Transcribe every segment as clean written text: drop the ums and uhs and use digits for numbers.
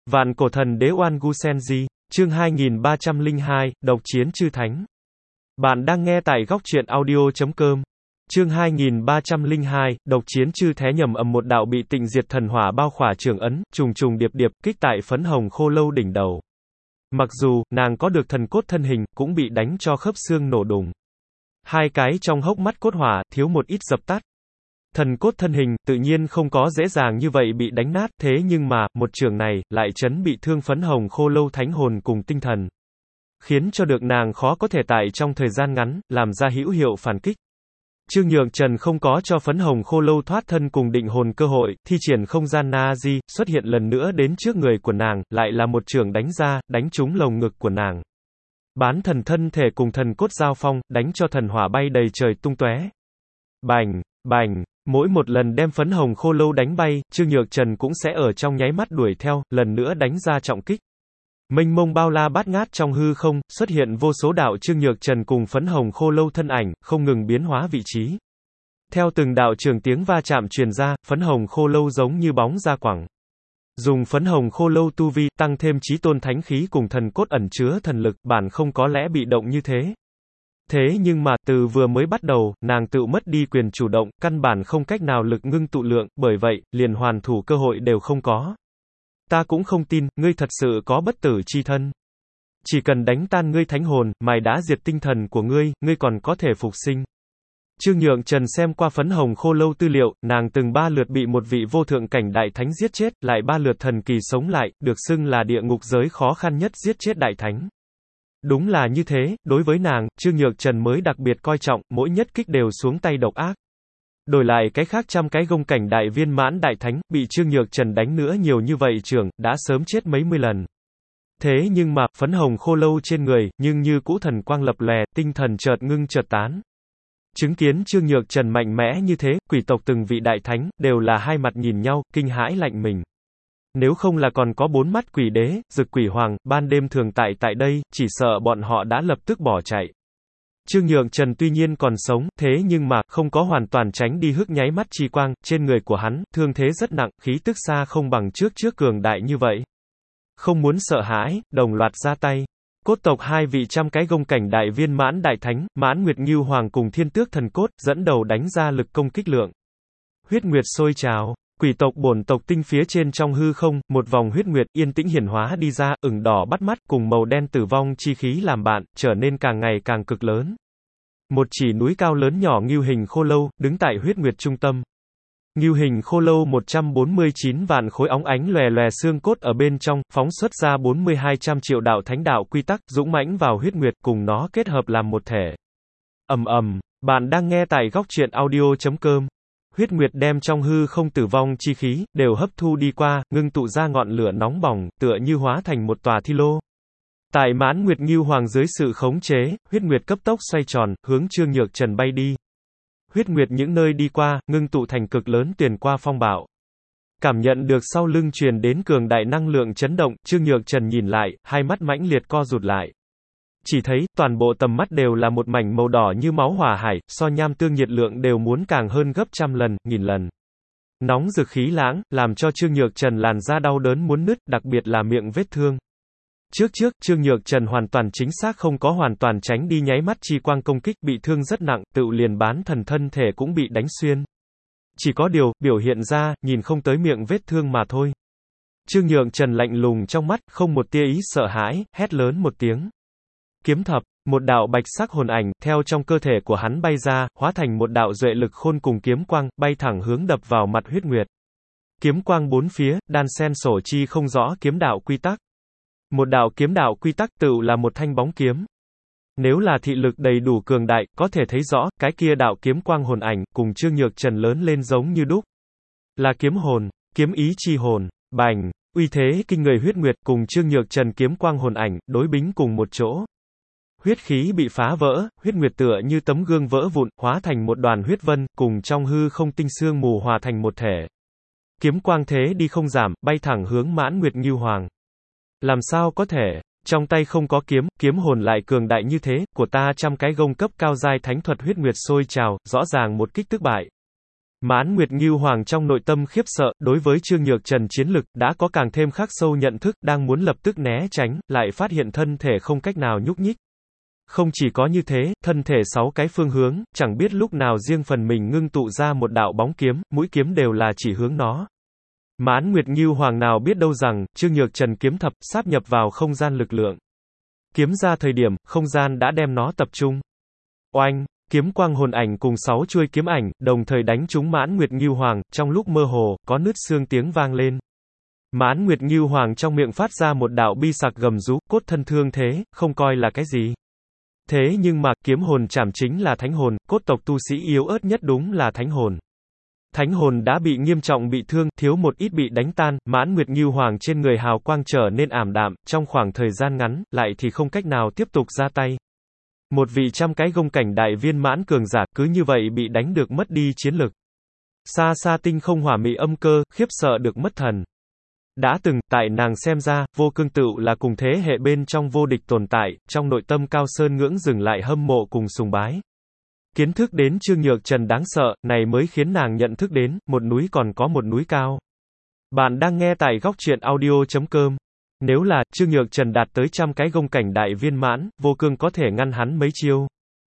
Vạn cổ thần đế Oan Gu Senji, chương 2302, độc chiến chư thánh. Bạn đang nghe tại góc truyện audio.com. Chương 2302, độc chiến chư thế nhầm ầm một đạo bị tịnh diệt thần hỏa bao khỏa trường ấn, trùng trùng điệp điệp, kích tại phấn hồng khô lâu đỉnh đầu. Mặc dù, nàng có được thần cốt thân hình, cũng bị đánh cho khớp xương nổ đùng. Hai cái trong hốc mắt cốt hỏa, thiếu một ít dập tắt. Thần cốt thân hình, tự nhiên không có dễ dàng như vậy bị đánh nát, thế nhưng mà, một trường này, lại chấn bị thương phấn hồng khô lâu thánh hồn cùng tinh thần. Khiến cho được nàng khó có thể tại trong thời gian ngắn, làm ra hữu hiệu phản kích. Trương Nhược Trần không có cho phấn hồng khô lâu thoát thân cùng định hồn cơ hội, thi triển không gian Na-di, xuất hiện lần nữa đến trước người của nàng, lại là một trường đánh ra, đánh trúng lồng ngực của nàng. Bán thần thân thể cùng thần cốt giao phong, đánh cho thần hỏa bay đầy trời tung tóe. Bành, bành, mỗi một lần đem phấn hồng khô lâu đánh bay, Trương Nhược Trần cũng sẽ ở trong nháy mắt đuổi theo, lần nữa đánh ra trọng kích. Mênh mông bao la bát ngát trong hư không, xuất hiện vô số đạo Trương Nhược Trần cùng phấn hồng khô lâu thân ảnh, không ngừng biến hóa vị trí. Theo từng đạo trường tiếng va chạm truyền ra, phấn hồng khô lâu giống như bóng ra quẳng. Dùng phấn hồng khô lâu tu vi, tăng thêm chí tôn thánh khí cùng thần cốt ẩn chứa thần lực, bản không có lẽ bị động như thế. Thế nhưng mà, từ vừa mới bắt đầu, nàng tự mất đi quyền chủ động, căn bản không cách nào lực ngưng tụ lượng, bởi vậy, liền hoàn thủ cơ hội đều không có. Ta cũng không tin, ngươi thật sự có bất tử chi thân. Chỉ cần đánh tan ngươi thánh hồn, mày đã diệt tinh thần của ngươi, ngươi còn có thể phục sinh. Trương Nhược Trần xem qua phấn hồng khô lâu tư liệu, nàng từng 3 lượt bị một vị vô thượng cảnh đại thánh giết chết, lại 3 lượt thần kỳ sống lại, được xưng là địa ngục giới khó khăn nhất giết chết đại thánh. Đúng là như thế, đối với nàng, Trương Nhược Trần mới đặc biệt coi trọng, mỗi nhất kích đều xuống tay độc ác. Đổi lại cái khác trăm cái gông cảnh đại viên mãn đại thánh, bị Trương Nhược Trần đánh nữa nhiều như vậy trưởng, đã sớm chết mấy mươi lần. Thế nhưng mà, phấn hồng khô lâu trên người, nhưng như cũ thần quang lập lòe, tinh thần chợt ngưng chợt tán. Chứng kiến Trương Nhược Trần mạnh mẽ như thế, quỷ tộc từng vị đại thánh, đều là hai mặt nhìn nhau, kinh hãi lạnh mình. Nếu không là còn có 4 mắt quỷ đế, Dực Quỷ Hoàng, ban đêm thường tại đây, chỉ sợ bọn họ đã lập tức bỏ chạy. Trương Nhược Trần tuy nhiên còn sống, thế nhưng mà, không có hoàn toàn tránh đi hức nháy mắt chi quang, trên người của hắn, thương thế rất nặng, khí tức xa không bằng trước cường đại như vậy. Không muốn sợ hãi, đồng loạt ra tay. Cốt tộc hai vị trăm cái gông cảnh đại viên mãn đại thánh, Mãn Nguyệt Ngưu Hoàng cùng Thiên Tước Thần Cốt, dẫn đầu đánh ra lực công kích lượng. Huyết nguyệt sôi trào. Quỷ tộc bổn tộc tinh phía trên trong hư không, một vòng huyết nguyệt yên tĩnh hiển hóa đi ra, ửng đỏ bắt mắt, cùng màu đen tử vong chi khí làm bạn, trở nên càng ngày càng cực lớn. Một chỉ núi cao lớn nhỏ ngưu hình khô lâu, đứng tại huyết nguyệt trung tâm. Ngưu hình khô lâu 149 vạn khối óng ánh lòe lòe xương cốt ở bên trong, phóng xuất ra 4200 triệu đạo thánh đạo quy tắc, dũng mãnh vào huyết nguyệt, cùng nó kết hợp làm một thể. Ầm ầm, bạn đang nghe tại góc truyện audio.com. Huyết nguyệt đem trong hư không tử vong chi khí, đều hấp thu đi qua, ngưng tụ ra ngọn lửa nóng bỏng, tựa như hóa thành một tòa thi lô. Tại Mãn Nguyệt Ngưu Hoàng dưới sự khống chế, huyết nguyệt cấp tốc xoay tròn, hướng Trương Nhược Trần bay đi. Huyết nguyệt những nơi đi qua, ngưng tụ thành cực lớn tuyền qua phong bạo. Cảm nhận được sau lưng truyền đến cường đại năng lượng chấn động, Trương Nhược Trần nhìn lại, hai mắt mãnh liệt co rụt lại. Chỉ thấy, toàn bộ tầm mắt đều là một mảnh màu đỏ như máu hỏa hải, so nham tương nhiệt lượng đều muốn càng hơn gấp trăm lần, nghìn lần. Nóng rực khí lãng, làm cho Trương Nhược Trần làn da đau đớn muốn nứt, đặc biệt là miệng vết thương. Trước, Trương Nhược Trần hoàn toàn chính xác không có hoàn toàn tránh đi nháy mắt chi quang công kích, bị thương rất nặng, tự liền bán thần thân thể cũng bị đánh xuyên. Chỉ có điều, biểu hiện ra, nhìn không tới miệng vết thương mà thôi. Trương Nhược Trần lạnh lùng trong mắt, không một tia ý sợ hãi, hét lớn một tiếng. Kiếm thập, một đạo bạch sắc hồn ảnh, theo trong cơ thể của hắn bay ra, hóa thành một đạo duệ lực khôn cùng kiếm quang, bay thẳng hướng đập vào mặt huyết nguyệt. Kiếm quang bốn phía, đan sen sổ chi không rõ kiếm đạo quy tắc. Một đạo kiếm đạo quy tắc tự là một thanh bóng kiếm. Nếu là thị lực đầy đủ cường đại, có thể thấy rõ, cái kia đạo kiếm quang hồn ảnh, cùng Trương Nhược Trần lớn lên giống như đúc. Là kiếm hồn, kiếm ý chi hồn, bành, uy thế kinh người huyết nguyệt, cùng Trương Nhược Trần kiếm quang hồn ảnh, đối bính cùng một chỗ. Huyết khí bị phá vỡ, huyết nguyệt tựa như tấm gương vỡ vụn, hóa thành một đoàn huyết vân, cùng trong hư không tinh xương mù hòa thành một thể. Kiếm quang thế đi không giảm, bay thẳng hướng Mãn Nguyệt Ngưu Hoàng. Làm sao có thể, trong tay không có kiếm, kiếm hồn lại cường đại như thế, của ta trăm cái gông cấp cao giai thánh thuật huyết nguyệt sôi trào, rõ ràng một kích tức bại. Mãn Nguyệt Ngưu Hoàng trong nội tâm khiếp sợ, đối với Trương Nhược Trần chiến lực, đã có càng thêm khắc sâu nhận thức, đang muốn lập tức né tránh, lại phát hiện thân thể không cách nào nhúc nhích. Không chỉ có như thế, thân thể 6 cái phương hướng, chẳng biết lúc nào riêng phần mình ngưng tụ ra một đạo bóng kiếm, mũi kiếm đều là chỉ hướng nó. Mãn Nguyệt Ngưu Hoàng nào biết đâu rằng, Trương Nhược Trần kiếm thập, sáp nhập vào không gian lực lượng. Kiếm ra thời điểm, không gian đã đem nó tập trung. Oanh! Kiếm quang hồn ảnh cùng 6 chuôi kiếm ảnh, đồng thời đánh trúng Mãn Nguyệt Ngưu Hoàng, trong lúc mơ hồ, có nứt xương tiếng vang lên. Mãn Nguyệt Ngưu Hoàng trong miệng phát ra một đạo bi sặc gầm rú, cốt thân thương thế, không coi là cái gì. Thế nhưng mà, kiếm hồn chảm chính là thánh hồn, cốt tộc tu sĩ yếu ớt nhất đúng là thánh hồn. Thánh hồn đã bị nghiêm trọng bị thương, thiếu một ít bị đánh tan, Mãn Nguyệt Ngưu Hoàng trên người hào quang trở nên ảm đạm, trong khoảng thời gian ngắn, lại thì không cách nào tiếp tục ra tay. Một vị trăm cái gông cảnh đại viên mãn cường giả, cứ như vậy bị đánh được mất đi chiến lực. Xa xa tinh không hỏa mị âm cơ, khiếp sợ được mất thần. Đã từng, tại nàng xem ra, vô cương tựu là cùng thế hệ bên trong vô địch tồn tại, trong nội tâm cao sơn ngưỡng dừng lại hâm mộ cùng sùng bái. Kiến thức đến Trương Nhược Trần đáng sợ, này mới khiến nàng nhận thức đến, một núi còn có một núi cao. Bạn đang nghe tại góc truyện audio.com. Nếu là, Trương Nhược Trần đạt tới trăm cái gông cảnh đại viên mãn, vô cương có thể ngăn hắn mấy chiêu.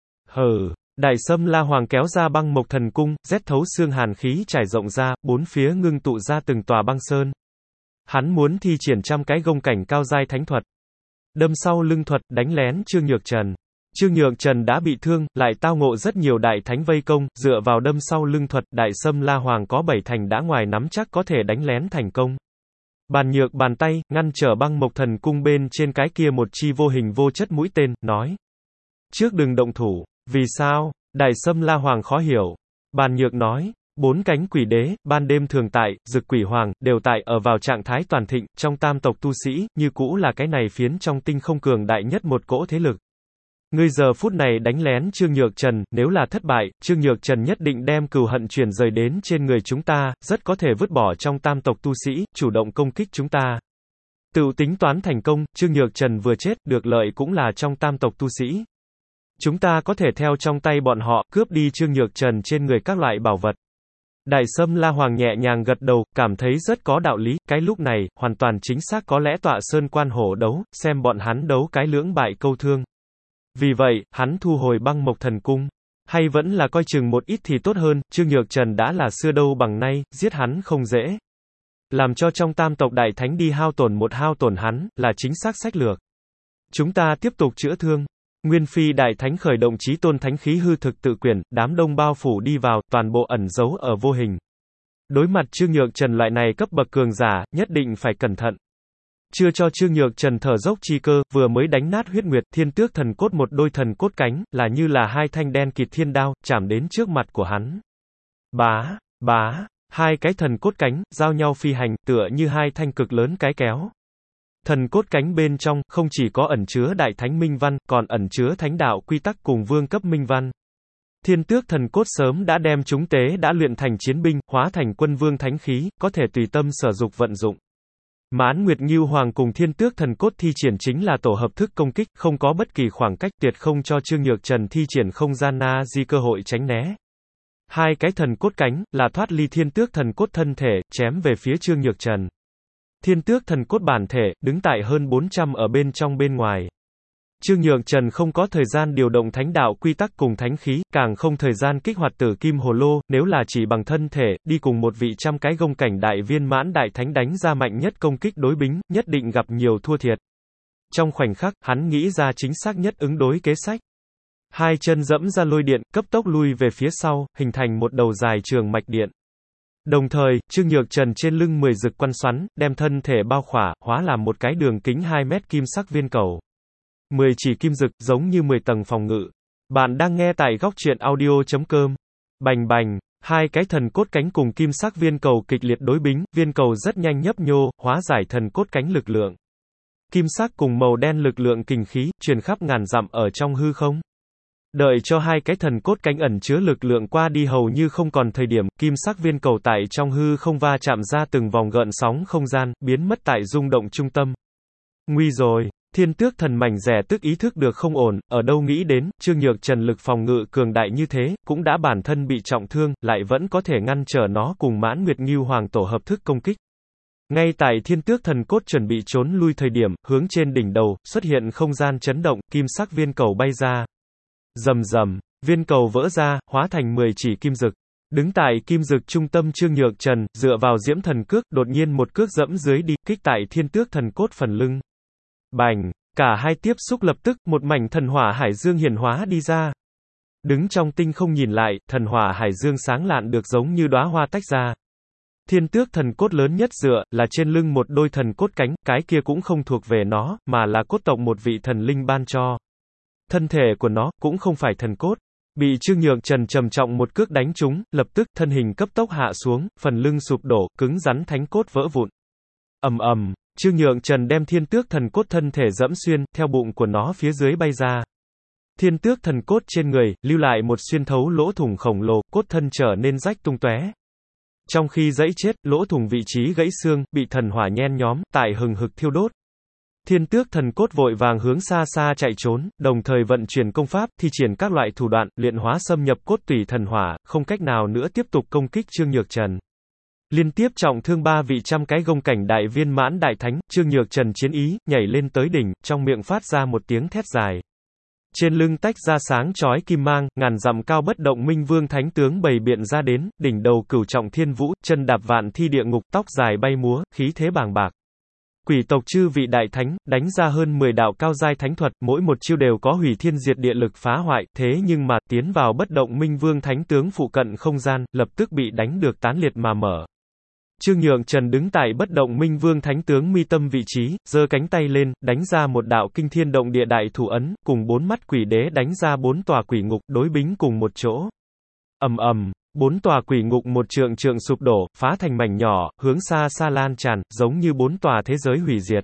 Đại Sâm La Hoàng kéo ra băng mộc thần cung, rét thấu xương hàn khí trải rộng ra, bốn phía ngưng tụ ra từng tòa băng sơn. Hắn muốn thi triển trăm cái gông cảnh cao giai thánh thuật. Đâm sau lưng thuật, đánh lén Trương Nhược Trần. Trương Nhược Trần đã bị thương, lại tao ngộ rất nhiều đại thánh vây công, dựa vào đâm sau lưng thuật, Đại Sâm La Hoàng có 7 thành đã ngoài nắm chắc có thể đánh lén thành công. Bàn nhược bàn tay, ngăn trở băng mộc thần cung bên trên cái kia một chi vô hình vô chất mũi tên, nói. Trước đừng động thủ. Vì sao? Đại Sâm La Hoàng khó hiểu. Bàn nhược nói. 4 cánh quỷ đế, ban đêm thường tại, Dực Quỷ Hoàng, đều tại ở vào trạng thái toàn thịnh, trong tam tộc tu sĩ, như cũ là cái này phiến trong tinh không cường đại nhất một cỗ thế lực. Ngươi giờ phút này đánh lén Trương Nhược Trần, nếu là thất bại, Trương Nhược Trần nhất định đem cừu hận chuyển rời đến trên người chúng ta, rất có thể vứt bỏ trong tam tộc tu sĩ, chủ động công kích chúng ta. Tự tính toán thành công, Trương Nhược Trần vừa chết, được lợi cũng là trong tam tộc tu sĩ. Chúng ta có thể theo trong tay bọn họ, cướp đi Trương Nhược Trần trên người các loại bảo vật. Đại Sâm La Hoàng nhẹ nhàng gật đầu, cảm thấy rất có đạo lý, cái lúc này, hoàn toàn chính xác có lẽ tọa sơn quan hổ đấu, xem bọn hắn đấu cái lưỡng bại câu thương. Vì vậy, hắn thu hồi băng mộc thần cung. Hay vẫn là coi chừng một ít thì tốt hơn, Trương Nhược Trần đã là xưa đâu bằng nay, giết hắn không dễ. Làm cho trong tam tộc đại thánh đi hao tổn hắn, là chính xác sách lược. Chúng ta tiếp tục chữa thương. Nguyên Phi đại thánh khởi động chí tôn thánh khí hư thực tự quyển, đám đông bao phủ đi vào, toàn bộ ẩn giấu ở vô hình. Đối mặt Trương Nhược Trần loại này cấp bậc cường giả, nhất định phải cẩn thận. Chưa cho Trương Nhược Trần thở dốc chi cơ, vừa mới đánh nát huyết nguyệt, thiên tước thần cốt một đôi thần cốt cánh, là như là hai thanh đen kịt thiên đao, chạm đến trước mặt của hắn. Bá, hai cái thần cốt cánh, giao nhau phi hành, tựa như hai thanh cực lớn cái kéo. Thần cốt cánh bên trong, không chỉ có ẩn chứa đại thánh minh văn, còn ẩn chứa thánh đạo quy tắc cùng vương cấp minh văn. Thiên tước thần cốt sớm đã đem chúng tế đã luyện thành chiến binh, hóa thành quân vương thánh khí, có thể tùy tâm sở dục vận dụng. Mãn Nguyệt Ngưu Hoàng cùng thiên tước thần cốt thi triển chính là tổ hợp thức công kích, không có bất kỳ khoảng cách, tuyệt không cho Trương Nhược Trần thi triển không gian na di cơ hội tránh né. Hai cái thần cốt cánh, là thoát ly thiên tước thần cốt thân thể, chém về phía Trương Nhược Trần. Thiên tước thần cốt bản thể, đứng tại hơn 400 ở bên trong bên ngoài. Trương Nhược Trần không có thời gian điều động thánh đạo quy tắc cùng thánh khí, càng không thời gian kích hoạt tử kim hồ lô, nếu là chỉ bằng thân thể, đi cùng một vị trăm cái gông cảnh đại viên mãn đại thánh đánh ra mạnh nhất công kích đối bính, nhất định gặp nhiều thua thiệt. Trong khoảnh khắc, hắn nghĩ ra chính xác nhất ứng đối kế sách. Hai chân dẫm ra lôi điện, cấp tốc lui về phía sau, hình thành một đầu dài trường mạch điện. Đồng thời, Trương Nhược Trần trên lưng 10 rực quan xoắn, đem thân thể bao khỏa, hóa làm một cái đường kính 2 mét kim sắc viên cầu. 10 chỉ kim rực, giống như 10 tầng phòng ngự. Bạn đang nghe tại góc truyện audio.com. Bành bành, hai cái thần cốt cánh cùng kim sắc viên cầu kịch liệt đối bính, viên cầu rất nhanh nhấp nhô, hóa giải thần cốt cánh lực lượng. Kim sắc cùng màu đen lực lượng kình khí, truyền khắp ngàn dặm ở trong hư không. Đợi cho hai cái thần cốt cánh ẩn chứa lực lượng qua đi hầu như không còn thời điểm, kim sắc viên cầu tại trong hư không va chạm ra từng vòng gợn sóng không gian, biến mất tại rung động trung tâm. Nguy rồi! Thiên Tước Thần mảnh rẻ tức ý thức được không ổn, ở đâu nghĩ đến, Trương Nhược Trần lực phòng ngự cường đại như thế, cũng đã bản thân bị trọng thương, lại vẫn có thể ngăn trở nó cùng Mãn Nguyệt Ngưu Hoàng tổ hợp thức công kích. Ngay tại Thiên Tước Thần cốt chuẩn bị trốn lui thời điểm, hướng trên đỉnh đầu, xuất hiện không gian chấn động, kim sắc viên cầu bay ra. Rầm rầm, viên cầu vỡ ra, hóa thành 10 chỉ kim dực. Đứng tại kim dực trung tâm Trương Nhược Trần, dựa vào diễm thần cước, đột nhiên một cước dẫm dưới đi, kích tại Thiên Tước Thần cốt phần lưng. Bành, cả hai tiếp xúc lập tức, một mảnh thần hỏa hải dương hiển hóa đi ra. Đứng trong tinh không nhìn lại, thần hỏa hải dương sáng lạn được giống như đóa hoa tách ra. Thiên Tước Thần cốt lớn nhất dựa, là trên lưng một đôi thần cốt cánh, cái kia cũng không thuộc về nó, mà là cốt tộc một vị thần linh ban cho. Thân thể của nó, cũng không phải thần cốt. Bị Trương Nhược Trần trầm trọng một cước đánh trúng, lập tức, thân hình cấp tốc hạ xuống, phần lưng sụp đổ, cứng rắn thánh cốt vỡ vụn. Ầm ầm, Trương Nhược Trần đem Thiên Tước Thần cốt thân thể dẫm xuyên, theo bụng của nó phía dưới bay ra. Thiên Tước Thần cốt trên người, lưu lại một xuyên thấu lỗ thủng khổng lồ, cốt thân trở nên rách tung tóe. Trong khi giãy chết, lỗ thủng vị trí gãy xương, bị thần hỏa nhen nhóm, tại hừng hực thiêu đốt. Thiên Tước Thần cốt vội vàng hướng xa xa chạy trốn, đồng thời vận chuyển công pháp, thi triển các loại thủ đoạn, luyện hóa xâm nhập cốt tủy thần hỏa, không cách nào nữa tiếp tục công kích Trương Nhược Trần. Liên tiếp trọng thương 3 vị trăm cái gông cảnh đại viên mãn đại thánh, Trương Nhược Trần chiến ý, nhảy lên tới đỉnh, trong miệng phát ra một tiếng thét dài. Trên lưng tách ra sáng chói kim mang, ngàn dặm cao bất động minh vương thánh tướng bày biện ra đến, đỉnh đầu cửu trọng thiên vũ, chân đạp vạn thi địa ngục, tóc dài bay múa, khí thế bàng bạc. Quỷ tộc chư vị đại thánh, đánh ra hơn 10 đạo cao giai thánh thuật, mỗi một chiêu đều có hủy thiên diệt địa lực phá hoại, thế nhưng mà, tiến vào bất động minh vương thánh tướng phụ cận không gian, lập tức bị đánh được tán liệt mà mở. Trương Nhược Trần đứng tại bất động minh vương thánh tướng mi tâm vị trí, giơ cánh tay lên, đánh ra một đạo kinh thiên động địa đại thủ ấn, cùng 4 mắt quỷ đế đánh ra 4 tòa quỷ ngục, đối bính cùng một chỗ. Ầm ầm, 4 tòa quỷ ngục một trượng trượng sụp đổ, phá thành mảnh nhỏ, hướng xa xa lan tràn, giống như 4 tòa thế giới hủy diệt.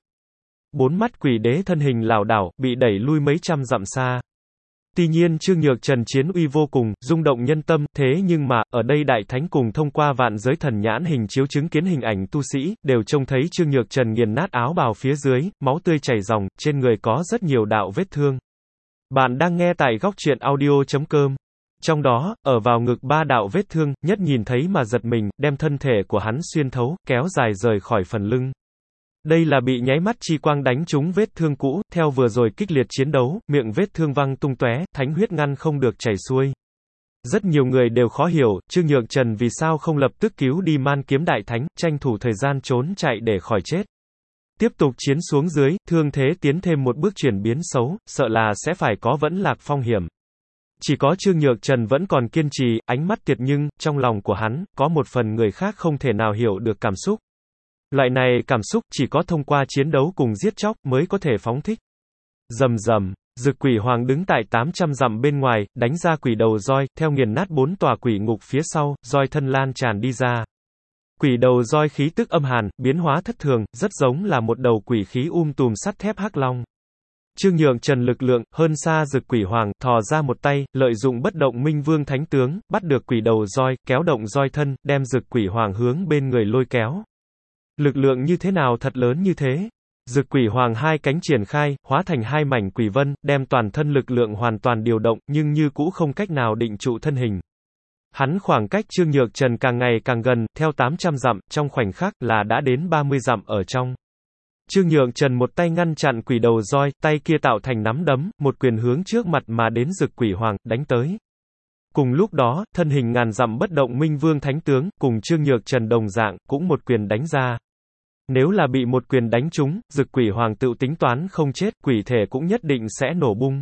4 mắt quỷ đế thân hình lảo đảo, bị đẩy lui mấy trăm dặm xa. Tuy nhiên Trương Nhược Trần chiến uy vô cùng, rung động nhân tâm, thế nhưng mà, ở đây đại thánh cùng thông qua vạn giới thần nhãn hình chiếu chứng kiến hình ảnh tu sĩ, đều trông thấy Trương Nhược Trần nghiền nát áo bào phía dưới, máu tươi chảy ròng, trên người có rất nhiều đạo vết thương. Bạn đang nghe tại góc truyện audio.com. Trong đó, ở vào ngực 3 đạo vết thương, nhất nhìn thấy mà giật mình, đem thân thể của hắn xuyên thấu, kéo dài rời khỏi phần lưng. Đây là bị nháy mắt chi quang đánh trúng vết thương cũ, theo vừa rồi kích liệt chiến đấu, miệng vết thương văng tung tóe, thánh huyết ngăn không được chảy xuôi. Rất nhiều người đều khó hiểu, Trương Nhược Trần vì sao không lập tức cứu đi Man Kiếm Đại Thánh, tranh thủ thời gian trốn chạy để khỏi chết. Tiếp tục chiến xuống dưới, thương thế tiến thêm một bước chuyển biến xấu, sợ là sẽ phải có vẫn lạc phong hiểm. Chỉ có Trương Nhược Trần vẫn còn kiên trì, ánh mắt tiệt nhưng, trong lòng của hắn, có một phần người khác không thể nào hiểu được cảm xúc. Loại này cảm xúc chỉ có thông qua chiến đấu cùng giết chóc mới có thể phóng thích. Rầm rầm, Dực Quỷ Hoàng đứng tại 800 dặm bên ngoài, đánh ra quỷ đầu roi, theo nghiền nát 4 tòa quỷ ngục phía sau, roi thân lan tràn đi ra. Quỷ đầu roi khí tức âm hàn, biến hóa thất thường, rất giống là một đầu quỷ khí tùm sắt thép hắc long. Trương Nhược Trần lực lượng, hơn xa Dực Quỷ Hoàng, thò ra một tay, lợi dụng bất động minh vương thánh tướng, bắt được quỷ đầu roi, kéo động roi thân, đem Dực Quỷ Hoàng hướng bên người lôi kéo. Lực lượng như thế nào thật lớn như thế? Dực Quỷ Hoàng hai cánh triển khai, hóa thành hai mảnh quỷ vân, đem toàn thân lực lượng hoàn toàn điều động, nhưng như cũ không cách nào định trụ thân hình. Hắn khoảng cách Trương Nhược Trần càng ngày càng gần, theo 800 dặm, trong khoảnh khắc là đã đến 30 dặm ở trong. Trương Nhược Trần một tay ngăn chặn quỷ đầu roi, tay kia tạo thành nắm đấm, một quyền hướng trước mặt mà đến Dực Quỷ Hoàng, đánh tới. Cùng lúc đó, thân hình ngàn dặm bất động minh vương thánh tướng, cùng Trương Nhược Trần đồng dạng, cũng một quyền đánh ra. Nếu là bị một quyền đánh trúng, Dực Quỷ Hoàng tự tính toán không chết, quỷ thể cũng nhất định sẽ nổ bung.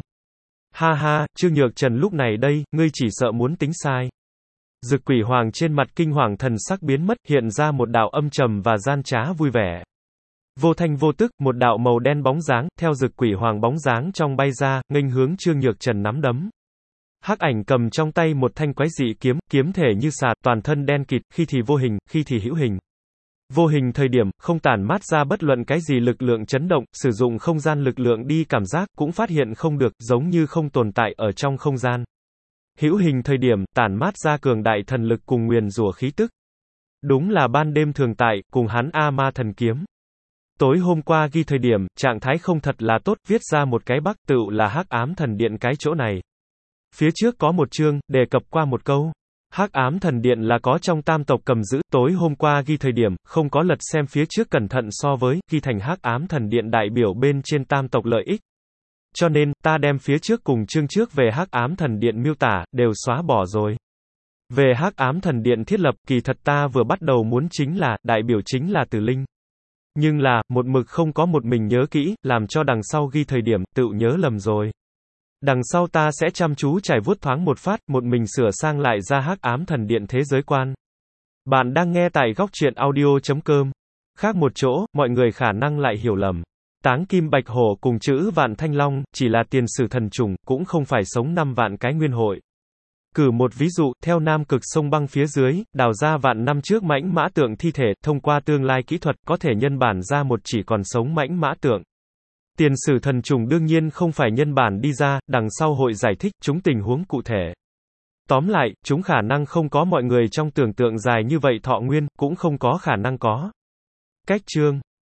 Ha ha, Trương Nhược Trần lúc này đây, ngươi chỉ sợ muốn tính sai. Dực Quỷ Hoàng trên mặt kinh hoàng thần sắc biến mất, hiện ra một đạo âm trầm và gian trá vui vẻ. Vô thanh vô tức, một đạo màu đen bóng dáng, theo Dực Quỷ Hoàng bóng dáng trong bay ra, nghênh hướng Trương Nhược Trần nắm đấm. Hắc ảnh cầm trong tay một thanh quái dị kiếm, kiếm thể như sạt, toàn thân đen kịt, khi thì vô hình, khi thì hữu hình. Vô hình thời điểm, không tản mát ra bất luận cái gì lực lượng chấn động, sử dụng không gian lực lượng đi cảm giác, cũng phát hiện không được, giống như không tồn tại ở trong không gian. Hữu hình thời điểm, tản mát ra cường đại thần lực cùng nguyền rủa khí tức. Đúng là ban đêm thường tại, cùng hắn A Ma thần kiếm. Tối hôm qua ghi thời điểm, trạng thái không thật là tốt, viết ra một cái bắc, tựu là Hắc Ám Thần Điện cái chỗ này. Phía trước có một chương, đề cập qua một câu. Hắc Ám Thần Điện là có trong tam tộc cầm giữ, tối hôm qua ghi thời điểm, không có lật xem phía trước cẩn thận so với, ghi thành Hắc Ám Thần Điện đại biểu bên trên tam tộc lợi ích. Cho nên, ta đem phía trước cùng chương trước về Hắc Ám Thần Điện miêu tả, đều xóa bỏ rồi. Về Hắc Ám Thần Điện thiết lập, kỳ thật ta vừa bắt đầu muốn chính là, đại biểu chính là Tử Linh. Nhưng là, một mực không có một mình nhớ kỹ, làm cho đằng sau ghi thời điểm, tự nhớ lầm rồi. Đằng sau ta sẽ chăm chú trải vuốt thoáng một phát, một mình sửa sang lại ra Hắc Ám Thần Điện thế giới quan. Bạn đang nghe tại góc truyện audio.com. Khác một chỗ, mọi người khả năng lại hiểu lầm. Táng Kim Bạch Hổ cùng chữ Vạn Thanh Long, chỉ là tiền sử thần trùng, cũng không phải sống 5 vạn cái nguyên hội. Cử một ví dụ, theo Nam Cực sông băng phía dưới, đào ra vạn năm trước mãnh mã tượng thi thể, thông qua tương lai kỹ thuật, có thể nhân bản ra một chỉ còn sống mãnh mã tượng. Tiền sử thần trùng đương nhiên không phải nhân bản đi ra, đằng sau hội giải thích chúng tình huống cụ thể. Tóm lại, chúng khả năng không có mọi người trong tưởng tượng dài như vậy thọ nguyên, cũng không có khả năng có. Cách chương